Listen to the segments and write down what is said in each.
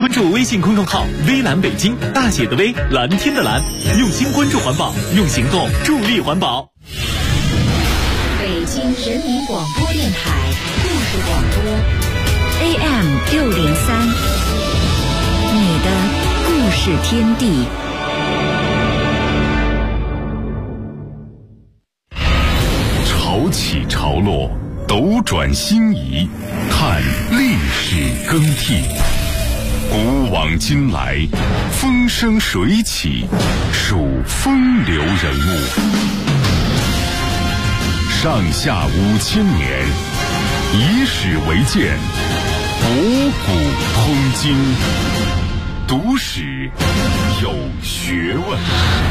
关注微信公众号微蓝北京，大写的微，蓝天的蓝，用心关注环保，用行动助力环保。 北京人民广播电台故事广播 AM603，你的故事天地。 潮起潮落，斗转星移，看历史更替。古往今来，风生水起，数风流人物。上下5000年，以史为鉴，博古通今，读史有学问。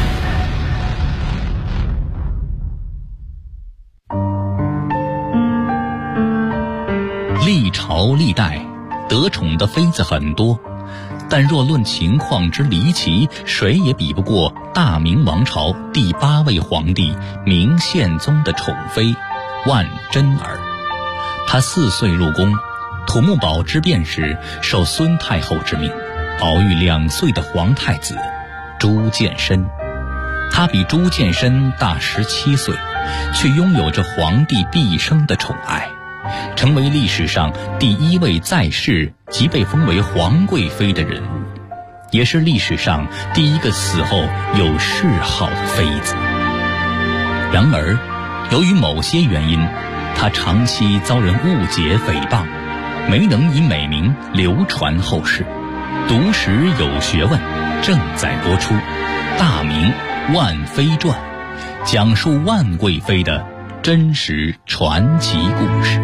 历朝历代得宠的妃子很多，但若论情况之离奇，谁也比不过大明王朝第8位皇帝明宪宗的宠妃万贞儿。她4岁入宫，土木堡之变时受孙太后之命，保育2岁的皇太子朱见深。她比朱见深大17岁，却拥有着皇帝毕生的宠爱，成为历史上第1位在世即被封为皇贵妃的人物，也是历史上第1个死后有谥号的妃子。然而，由于某些原因，她长期遭人误解诽谤，没能以美名流传后世。读史有学问正在播出《大明万妃传》，讲述万贵妃的真实传奇故事。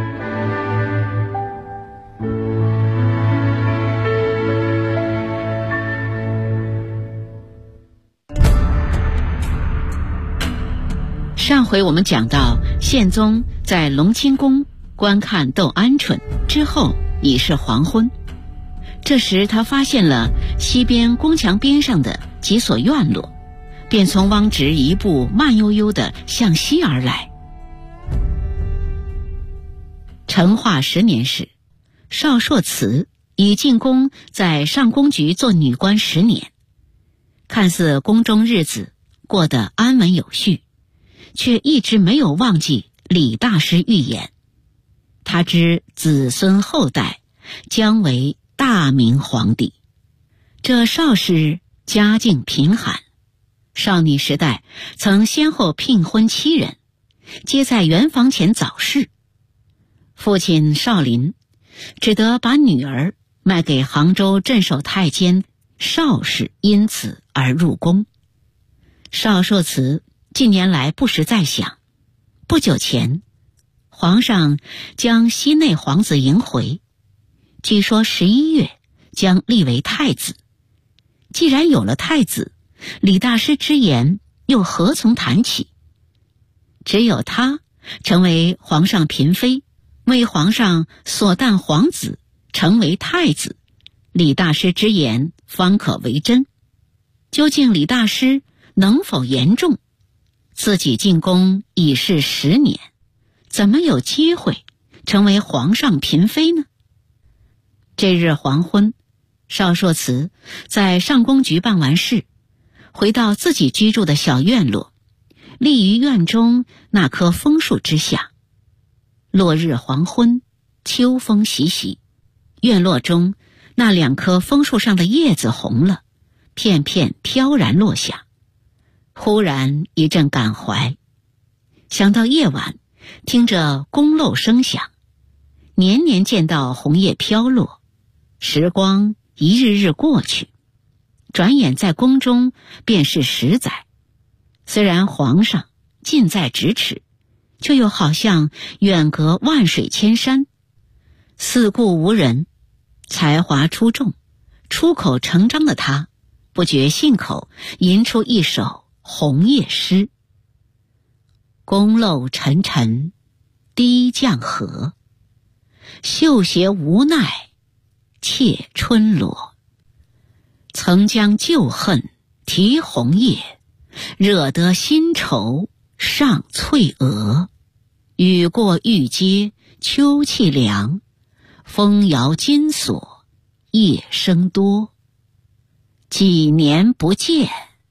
上回我们讲到，宪宗在隆清宫观看窦鹌鹑之后已是黄昏。这时他发现了西边宫墙边上的几所院落，便从汪直一步慢悠悠地向西而来。成化10年时，邵硕慈已进宫，在上宫局做女官10年，看似宫中日子过得安稳有序，却一直没有忘记李大师预言，他之子孙后代将为大明皇帝。这邵氏家境贫寒，少女时代曾先后聘婚7人，皆在圆房前早逝。父亲邵林只得把女儿卖给杭州镇守太监邵氏，因此而入宫。邵硕慈近年来不时在想，不久前皇上将西内皇子迎回，据说11月将立为太子。既然有了太子，李大师之言又何从谈起？只有他成为皇上嫔妃，为皇上所诞皇子成为太子，李大师之言方可为真。究竟李大师能否言中？自己进宫已是10年，怎么有机会成为皇上嫔妃呢？这日黄昏，邵硕慈在上宫局办完事，回到自己居住的小院落，立于院中那棵枫树之下。落日黄昏，秋风习习，院落中那2棵枫树上的叶子红了，片片飘然落下。忽然一阵感怀，想到夜晚听着宫漏声响，年年见到红叶飘落，时光一日日过去，转眼在宫中便是10载。虽然皇上近在咫尺，却又好像远隔万水千山。四顾无人，才华出众，出口成章的他不觉信口吟出一首红叶诗：宫漏沉沉滴降河，绣鞋无奈妾春罗。曾将旧恨提红叶，惹得新愁上翠娥。雨过玉阶秋气凉，风摇金锁夜生多，几年不见。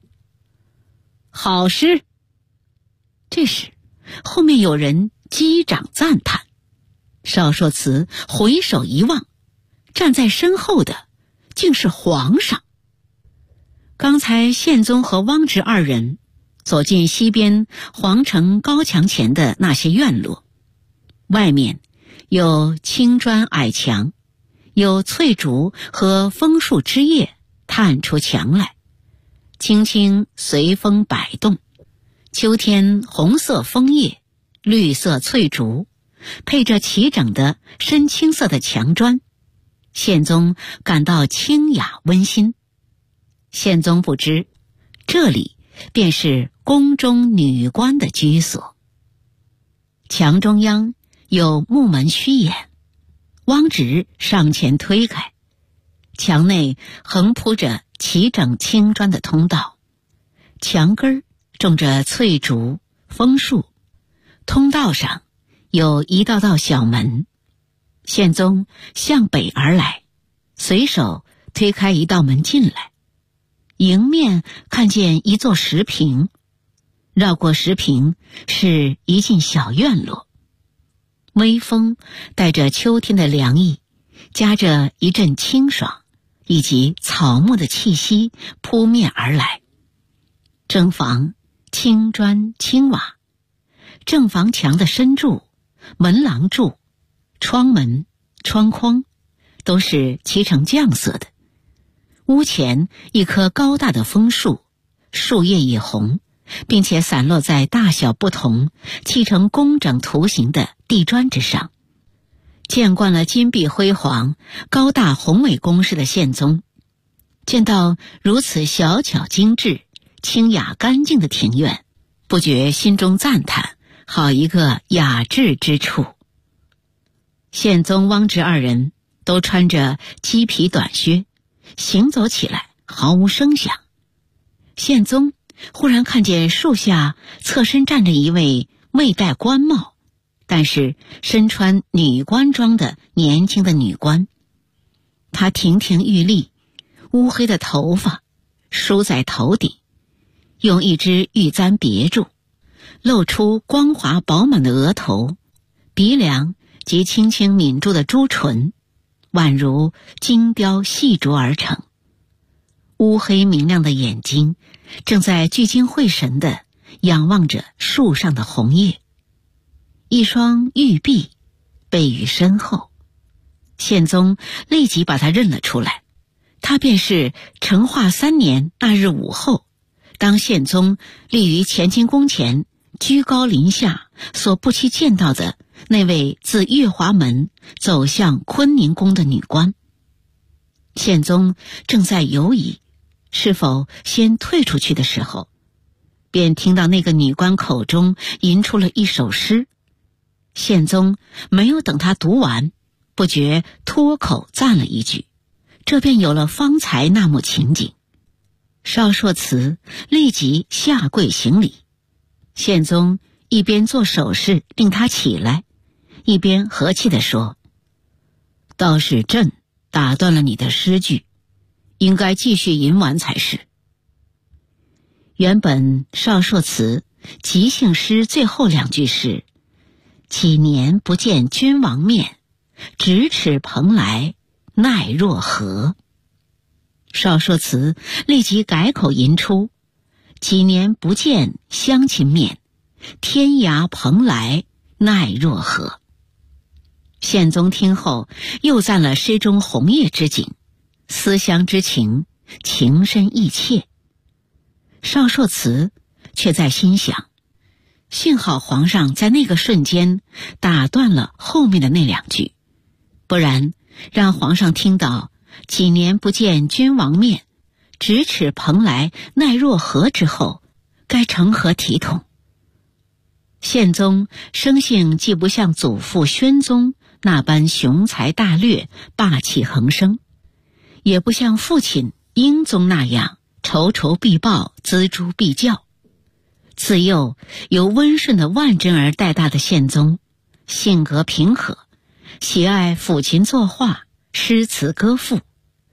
好诗。这时后面有人击掌赞叹，少硕慈回首一望，站在身后的竟是皇上。刚才宪宗和汪直二人走进西边皇城高墙前的那些院落，外面有青砖矮墙，有翠竹和枫树枝叶探出墙来，轻轻随风摆动。秋天红色枫叶，绿色翠竹，配着齐整的深青色的墙砖，宪宗感到清雅温馨。宪宗不知，这里便是宫中女官的居所。墙中央有木门虚掩，汪直上前推开，墙内横铺着齐整青砖的通道，墙根种着翠竹、枫树，通道上有一道道小门。宪宗向北而来，随手推开一道门进来，迎面看见一座石屏，绕过石屏是一进小院落。微风带着秋天的凉意，夹着一阵清爽以及草木的气息扑面而来。正房青砖青瓦，正房墙的深柱、门廊柱、窗门、窗框都是漆成绛色的。屋前一棵高大的枫树，树叶已红，并且散落在大小不同、砌成工整图形的地砖之上。见惯了金碧辉煌、高大宏伟宫室的宪宗，见到如此小巧精致、清雅干净的庭院，不觉心中赞叹，好一个雅致之处。宪宗、汪直二人都穿着鸡皮短靴，行走起来毫无声响。宪宗忽然看见树下侧身站着一位未戴官帽，但是身穿女官装的年轻的女官。她亭亭玉立，乌黑的头发梳在头顶，用一只玉簪别住，露出光滑饱满的额头，鼻梁及轻轻抿住的朱唇，宛如精雕细琢而成。乌黑明亮的眼睛正在聚精会神地仰望着树上的红叶，一双玉臂背于身后。宪宗立即把他认了出来，他便是成化3年那日午后，当宪宗立于乾清宫前居高临下所不期见到的那位自月华门走向坤宁宫的女官。宪宗正在犹疑是否先退出去的时候，便听到那个女官口中吟出了一首诗。宪宗没有等他读完，不觉脱口赞了一句，这便有了方才那幕情景。少硕慈立即下跪行礼，宪宗一边做手势令他起来，一边和气地说：“倒是朕打断了你的诗句，应该继续吟完才是。”原本少硕慈即兴诗最后2句是：“几年不见君王面，咫尺蓬莱奈若何。”少硕慈立即改口吟出：“几年不见乡亲面，天涯蓬莱奈若何。”宪宗听后又赞了诗中红叶之景，思乡之情，情深意切。少硕慈却在心想，幸好皇上在那个瞬间打断了后面的那2句，不然让皇上听到几年不见君王面，咫尺蓬莱奈若何之后，该成何体统？宪宗生性既不像祖父宣宗那般雄才大略、霸气横生，也不像父亲英宗那样仇仇必报、锱铢必较。自幼由温顺的万贞儿带大的宪宗，性格平和，喜爱抚琴作画、诗词歌赋，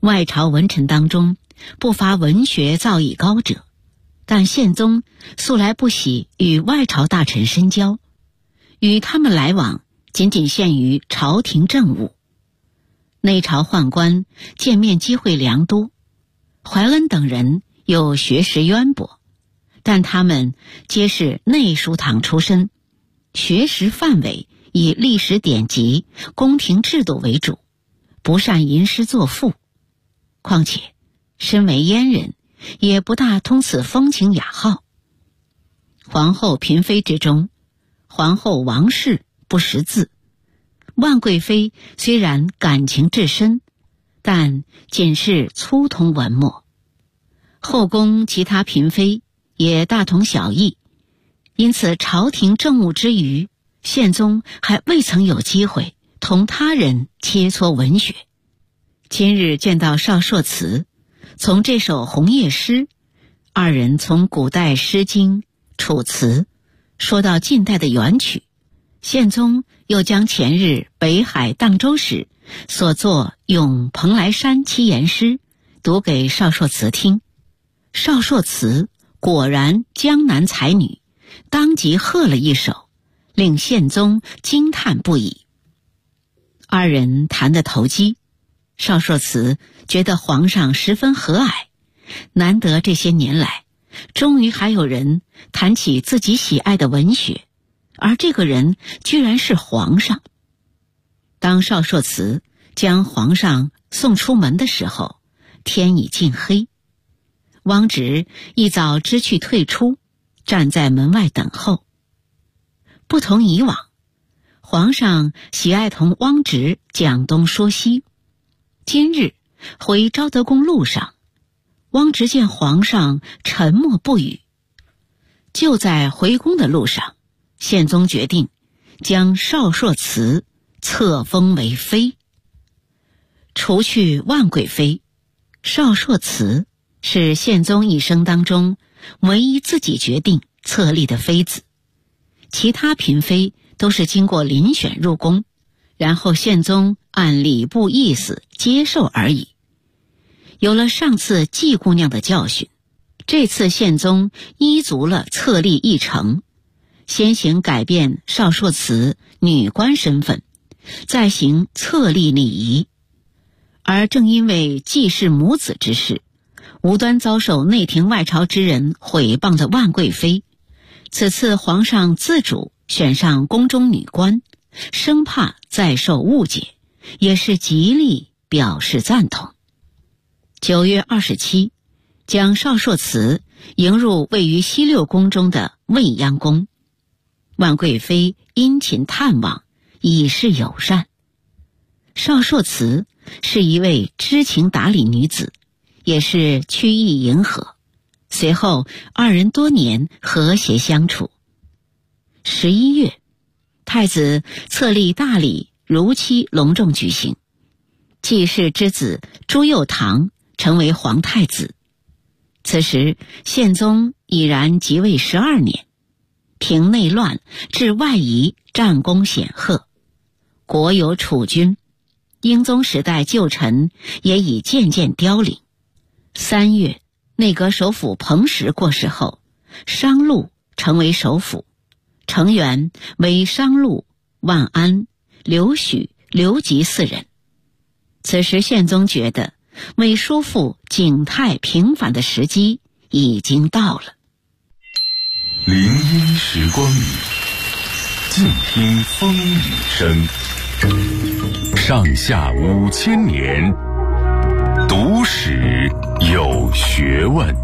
外朝文臣当中不乏文学造诣高者，但宪宗素来不喜与外朝大臣深交，与他们来往仅仅限于朝廷政务。内朝宦官见面机会良多，怀恩等人有学识渊博，但他们皆是内书堂出身，学识范围以历史典籍、宫廷制度为主，不善吟诗作赋。况且身为阉人，也不大通此风情雅号。皇后嫔妃之中，皇后王氏不识字，万贵妃虽然感情至深，但仅是粗通文墨。后宫其他嫔妃也大同小异，因此朝廷政务之余，宪宗还未曾有机会同他人切磋文学。今日见到少朔祠，从这首红叶诗，二人从古代诗经、楚辞说到近代的元曲，宪宗又将前日北海荡舟时所作《咏蓬莱山七言诗》读给少朔祠听。少朔祠果然江南才女，当即贺了一首，令宪宗惊叹不已。二人谈得投机，少朔祠觉得皇上十分和蔼，难得这些年来终于还有人谈起自己喜爱的文学，而这个人居然是皇上。当少朔祠将皇上送出门的时候，天已近黑。汪直一早知趣退出，站在门外等候。不同以往，皇上喜爱同汪直讲东说西。今日回昭德宫路上，汪直见皇上沉默不语。就在回宫的路上，宪宗决定将少朔祠册封为妃。除去万贵妃，少朔祠是宪宗一生当中唯一自己决定册立的妃子，其他嫔妃都是经过遴选入宫，然后宪宗按礼部意思接受而已。有了上次季姑娘的教训，这次宪宗依足了册立议程，先行改变少朔祠女官身份，再行册立礼仪。而正因为季氏母子之事，无端遭受内廷外朝之人毁谤的万贵妃，此次皇上自主选上宫中女官，生怕再受误解，也是极力表示赞同。9月27，将少朔祠迎入位于西六宫中的未央宫。万贵妃殷勤探望，以示友善。少朔祠是一位知情达理女子，也是曲意迎合，随后二人多年和谐相处。11月，太子册立大礼如期隆重举行，季氏之子朱佑樘成为皇太子。此时宪宗已然即位12年，平内乱，治外夷，战功显赫，国有储君。英宗时代旧臣也已渐渐凋零。3月，内阁首辅彭实过世后，商禄成为首辅，成员为商禄、万安、刘许、刘吉4人。此时宪宗觉得为叔父景泰平反的时机已经到了。 林荫时光里，静听风雨声。上下5000年，读史有学问。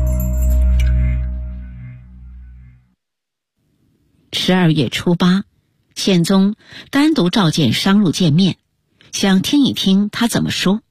12月初8，宪宗单独召见商禄见面，想听一听他怎么说。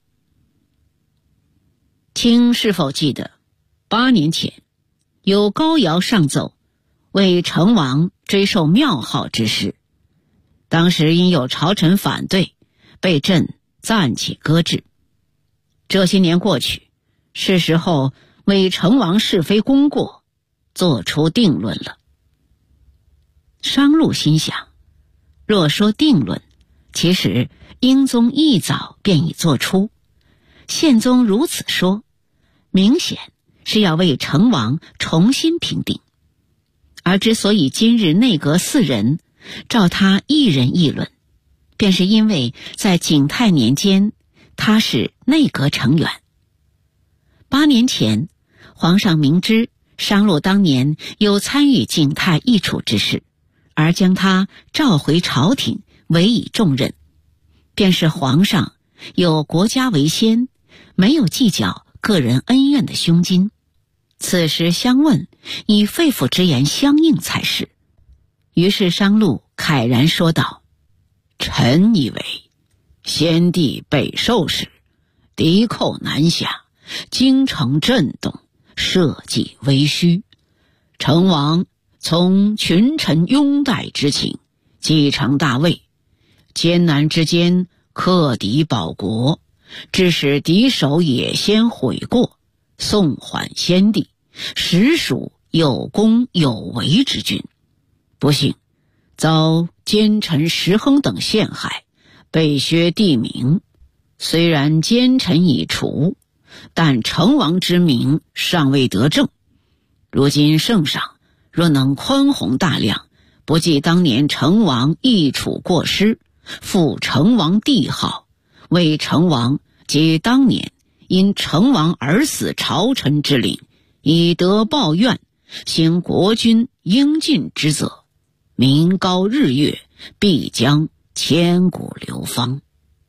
卿是否记得8年前有高尧上奏为成王追授庙号之事，当时因有朝臣反对，被朕暂且搁置。这些年过去，是时候为成王是非功过做出定论了。商禄心想，若说定论，其实英宗一早便已做出， 宪宗如此说，明显是要为成王重新评定。而之所以今日内阁4人照他一人议论，便是因为在景泰年间他是内阁成员。8年前，皇上明知商洛当年有参与景泰易储之事，而将他召回朝廷，委以重任，便是皇上有国家为先，没有计较个人恩怨的胸襟。此时相问，以肺腑之言相应才是。于是商禄慨然说道：臣以为先帝北狩时，敌寇南下，京城震动，社稷危虚，成王从群臣拥戴之情，继承大位，艰难之间克敌保国，致使敌手也先悔过，送还先帝，实属有功有为之君。不幸遭奸臣石亨等陷害，被削地名。虽然奸臣已除，但成王之名尚未得正。如今圣上若能宽宏大量，不计当年成王易储过失，复成王帝号，为成王及当年因成王而死朝臣之领，以德报怨，行国君应尽之责，民高日月，必将千古流芳。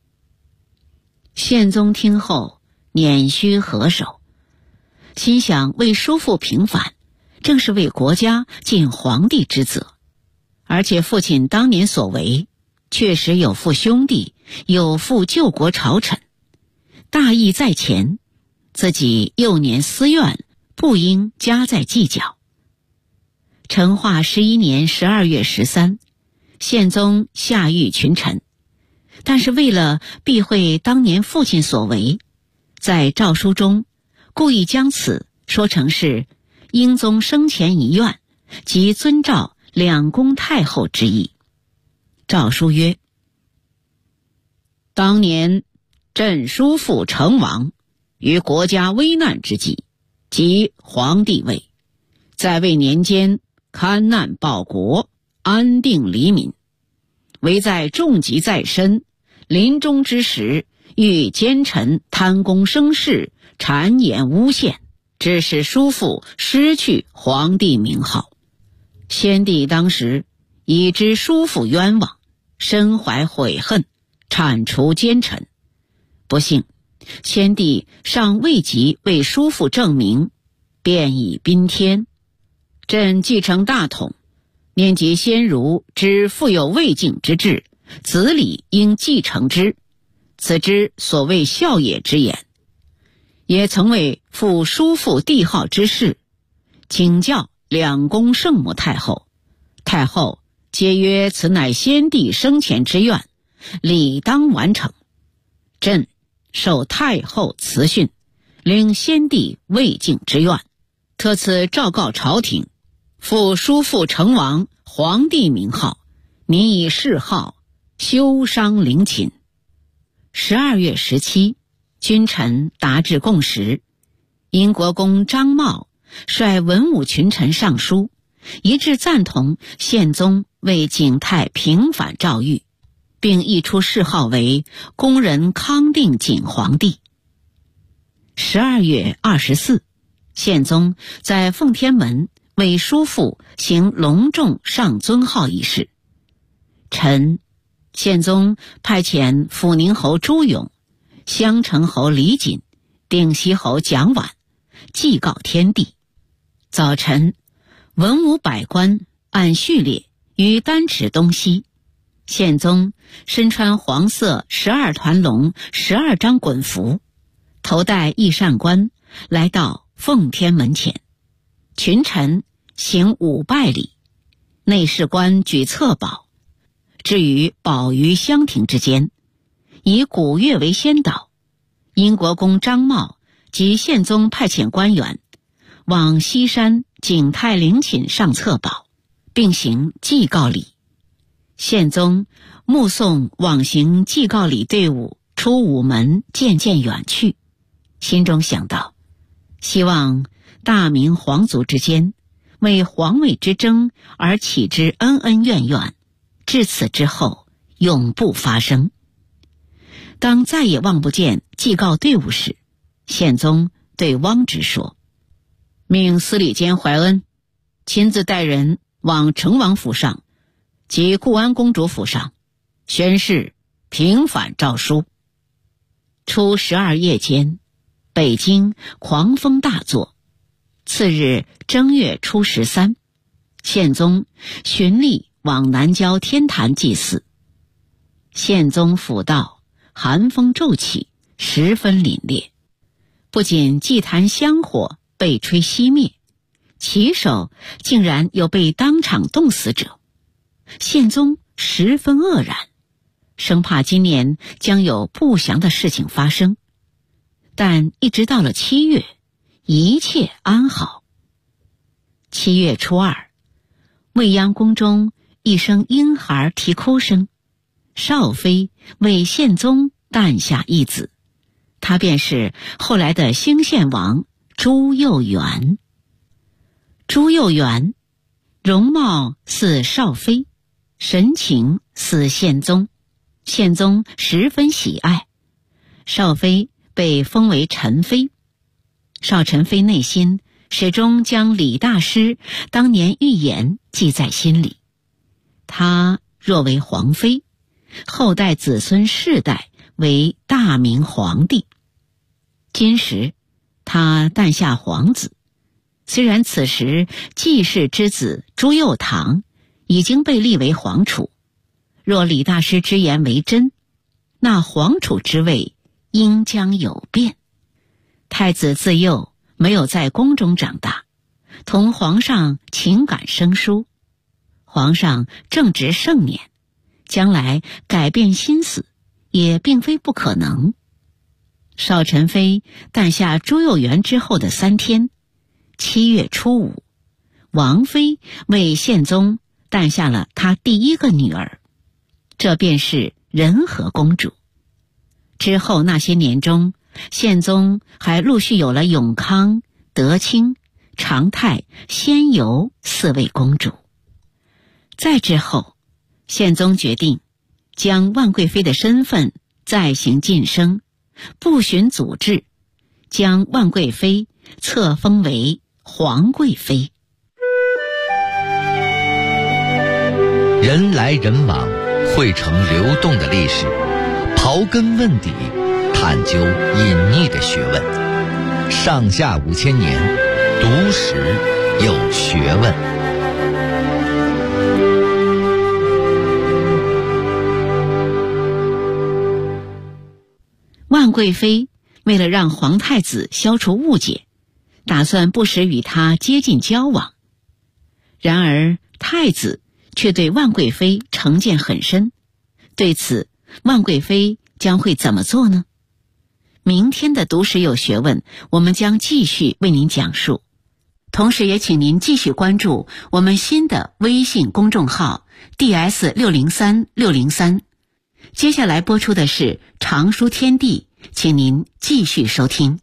宪宗听后捻须合手，心想为叔父平反，正是为国家尽皇帝之责，而且父亲当年所为确实有负兄弟，有负救国朝臣，大义在前，自己幼年私怨不应加在计较。成化11年12月13，宪宗下谕群臣，但是为了避讳当年父亲所为，在诏书中故意将此说成是英宗生前遗愿，即遵照两宫太后之意。诏书曰：当年朕叔父成王于国家危难之际，即皇帝位，在位年间勘难报国，安定黎民，唯在重疾在身，临终之时，遇奸臣贪功生事，谗言诬陷，致使叔父失去皇帝名号。先帝当时已知叔父冤枉，深怀悔恨，铲除奸臣。不幸先帝尚未及为叔父正名，便已宾天。朕继承大统，念及先儒之富有未竟之志，子礼应继承之，此之所谓孝也之言。也曾为复叔父帝号之事，请教两宫圣母太后，太后皆曰此乃先帝生前之愿，理当完成。朕受太后慈训，领先帝未竟之愿，特此诏告朝廷，复叔父成王皇帝名号，民以谥号，修商陵寝。12月17，君臣达至共识，英国公张茂率文武群臣上书，一致赞同宪宗为景泰平反诏谕，并议出谥号为恭仁康定景皇帝。12月24，宪宗在奉天门为叔父行隆重上尊号仪式。宪宗派遣抚宁侯朱勇、襄城侯李锦、定西侯蒋琬祭告天地。早晨，文武百官按序列于丹池东西，宪宗身穿黄色12团龙12张衮服，头戴翼扇冠，来到奉天门前。群臣行5拜礼，内侍官举册宝，至于宝于香亭之间，以古乐为先导。英国公张茂及宪宗派遣官员往西山景泰陵寝上册宝，并行祭告礼。宪宗目送往行祭告礼队伍出午门渐渐远去， 心中想到，希望大明皇族之间为皇位之争而起之恩恩怨怨，至此之后永不发生。当再也望不见祭告队伍时，宪宗对汪直说：“命司礼监怀恩亲自带人往成王府上及固安公主府上宣示平反诏书。”初12夜间，北京狂风大作。次日正月初13，宪宗循例往南郊天坛祭祀。宪宗府道寒风骤起，十分凛冽，不仅祭坛香火被吹熄灭，旗手竟然有被当场冻死者。宪宗十分愕然，生怕今年将有不祥的事情发生。但一直到了7月，一切安好。7月初2，未央宫中一声婴孩啼哭声，少妃为宪宗诞下一子，他便是后来的兴献王朱佑元。朱佑元容貌似少妃，神情似宪宗，宪宗十分喜爱。少妃被封为宸妃。少宸妃内心始终将李大师当年预言记在心里。她若为皇妃，后代子孙世代为大明皇帝。今时她诞下皇子，虽然此时继室之子朱佑樘已经被立为皇储，若李大师之言为真，那皇储之位应将有变。太子自幼没有在宫中长大，同皇上情感生疏，皇上正值盛年，将来改变心思也并非不可能。少宸妃诞下朱佑元之后的3天，7月初5，王妃为宪宗诞下了她第一个女儿，这便是仁和公主。之后那些年中，宪宗还陆续有了永康、德清、长泰、仙游4位公主。再之后，宪宗决定将万贵妃的身份再行晋升，不循祖制，将万贵妃册封为皇贵妃。 人来人往，汇成流动的历史，刨根问底，探究隐匿的学问。上下5000年，读史有学问。 万贵妃为了让皇太子消除误解，打算不时与他接近交往。然而太子却对万贵妃成见很深，对此万贵妃将会怎么做呢？明天的读史有学问，我们将继续为您讲述。同时也请您继续关注我们新的微信公众号 DS603603。接下来播出的是常书天地，请您继续收听。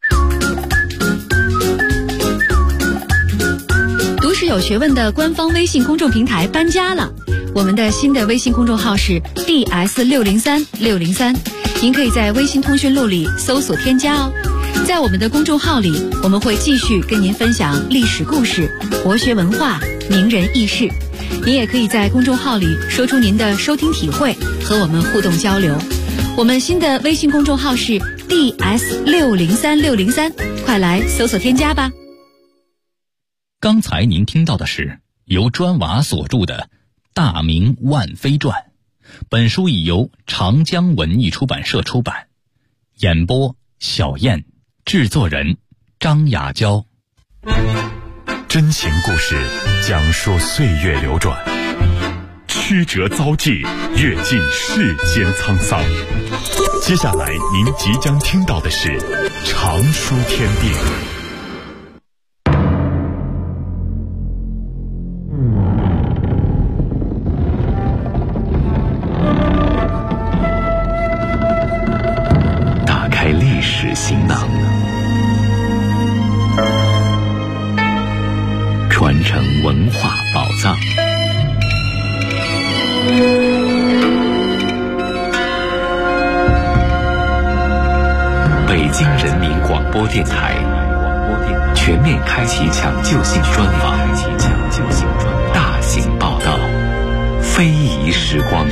读史有学问的官方微信公众平台搬家了，我们的新的微信公众号是 DS603603，您可以在微信通讯录里搜索添加哦。在我们的公众号里，我们会继续跟您分享历史故事、国学文化、名人轶事。您也可以在公众号里说出您的收听体会，和我们互动交流。我们新的微信公众号是 DS603603，快来搜索添加吧。 刚才您听到的是由砖瓦所著的《大明万妃传》，本书已由长江文艺出版社出版。演播小燕，制作人张雅娇。 真情故事讲述岁月流转，曲折遭际，阅尽世间沧桑。接下来您即将听到的是常书天地。打开历史行囊， 广播电台，全面开启抢救性专访，大型报道，非遗时光。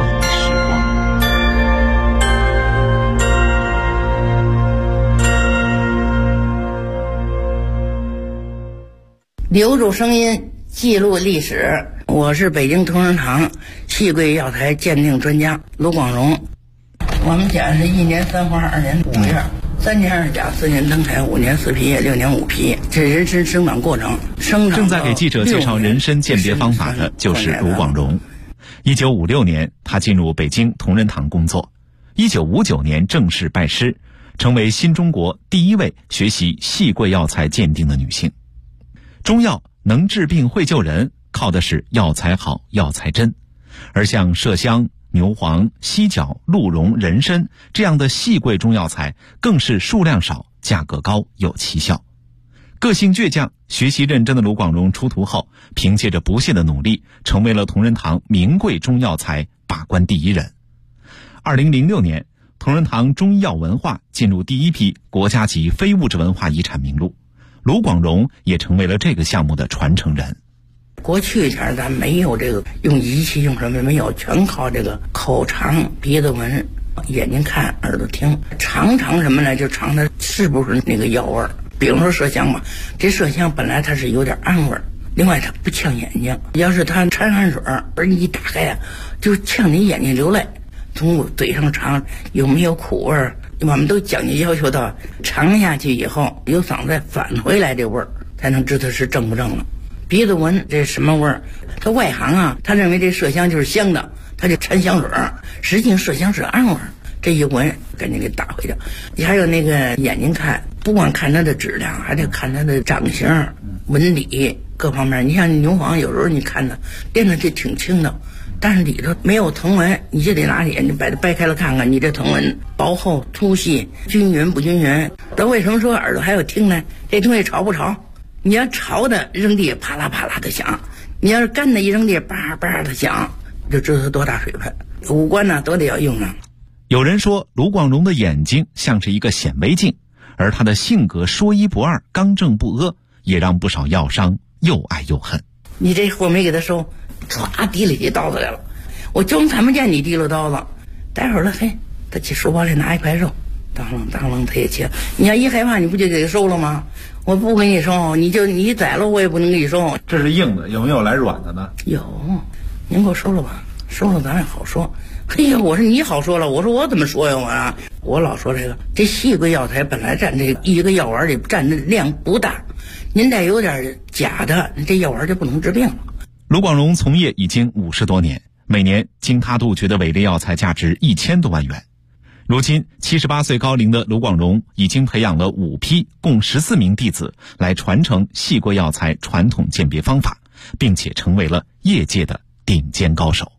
留住声音，记录历史。我是北京同仁堂戏柜药材鉴定专家卢广荣。我们家是1年3花2年5月，3年2甲4年登台5年4批6年5批，这人参生长过程。 正在给记者介绍人参鉴别方法的就是卢广荣。1956年，他进入北京同仁堂工作。1959年正式拜师，成为新中国第一位学习戏柜药材鉴定的女性。中药能治病会救人，靠的是药材好、药材真。而像麝香、牛黄、犀角、鹿茸、人参这样的细贵中药材，更是数量少、价格高、有奇效。个性倔强、学习认真的卢广荣出徒后，凭借着不懈的努力，成为了同仁堂名贵中药材把关第一人。2006年，同仁堂中医药文化进入第一批国家级非物质文化遗产名录，卢广荣也成为了这个项目的传承人。 过去前咱没有这个用仪器用什么没有，全靠这个口尝、鼻子闻、眼睛看、耳朵听，尝什么呢？就尝它是不是那个药味儿。比如说麝香吧，这麝香本来它是有点暗味儿，另外它不呛眼睛，要是它掺汗水而你一打开呀，就呛你眼睛流泪。从嘴上尝有没有苦味儿，我们都讲究要求到尝下去以后由嗓子再返回来这味儿，才能知道是正不正了。鼻子闻这什么味儿？他外行啊，他认为这麝香就是香的，他就掺香水，实际上麝香是暗味儿。这一闻赶紧给打回去。你还有那个眼睛看，不光看它的质量，还得看它的长形、纹理各方面。你像牛黄，有时候你看它练的就挺轻的，但是里头没有藤纹，你就得拿眼睛把它掰开了看看，你这藤纹薄厚、粗细、均匀不均匀。咱为什么说耳朵还有听呢？这东西潮不潮？你要潮的扔地啪啦啪啦的响，你要是干的一扔地叭叭的响，就知道它多大水分。五官呢都得要用上。 有人说卢广荣的眼睛像是一个显微镜，而他的性格说一不二、刚正不阿，也让不少药商又爱又恨。 你这货没给他收，唰提了起刀子来了，我就看不见你提了刀子。待会儿了，嘿，他去书包里拿一块肉，当啷他也切。你要一害怕，你不就给他收了吗？我不给你收，你宰了我也不能给你收。 这是硬的，有没有来软的呢？ 有，您给我收了吧，收了咱也好说。嘿呀，我说你好说了，我说我怎么说呀我老说这细贵药材本来占这一个药丸里占的量不大，您再有点假的，这药丸就不能治病了。 卢广荣从业已经50多年，每年经他杜绝的伪劣药材价值1000多万元。如今78岁高龄的卢广荣已经培养了5批共14名弟子来传承细贵药材传统鉴别方法，并且成为了业界的顶尖高手。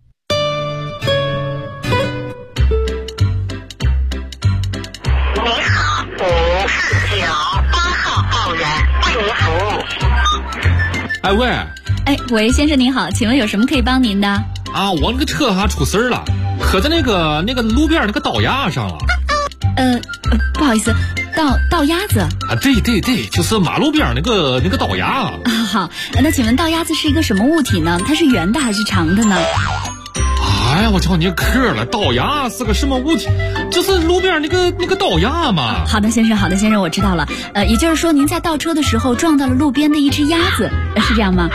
哎喂， 喂，先生您好，请问有什么可以帮您的？ 啊，我那个车出事儿了，磕在那个路边那个道牙上了。 不好意思，道鸭子啊？对，就是马路边那个道牙啊。 好，那请问道鸭子是一个什么物体呢？它是圆的还是长的呢？ 哎呀，我叫你磕了，道牙是个什么物体？就是路边那个道牙嘛。 好的，先生，我知道了。也就是说，您在倒车的时候撞到了路边的一只鸭子，是这样吗？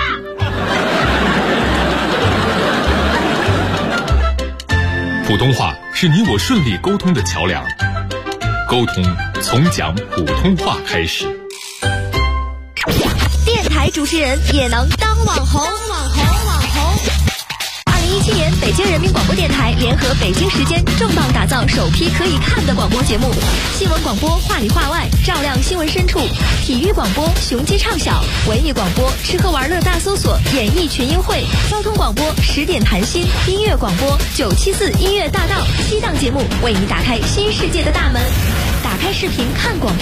普通话是你我顺利沟通的桥梁，沟通从讲普通话开始。 电台主持人也能当网红。2017年，北京人民广播电台联合北京时间重磅打造首批可以看的广播节目，新闻广播话里话外，照亮新闻深处；体育广播雄鸡唱晓，文艺广播吃喝玩乐大搜索，演艺群英会；交通广播10点谈心，音乐广播974音乐大道，7档节目为你打开新世界的大门。打开视频看广播。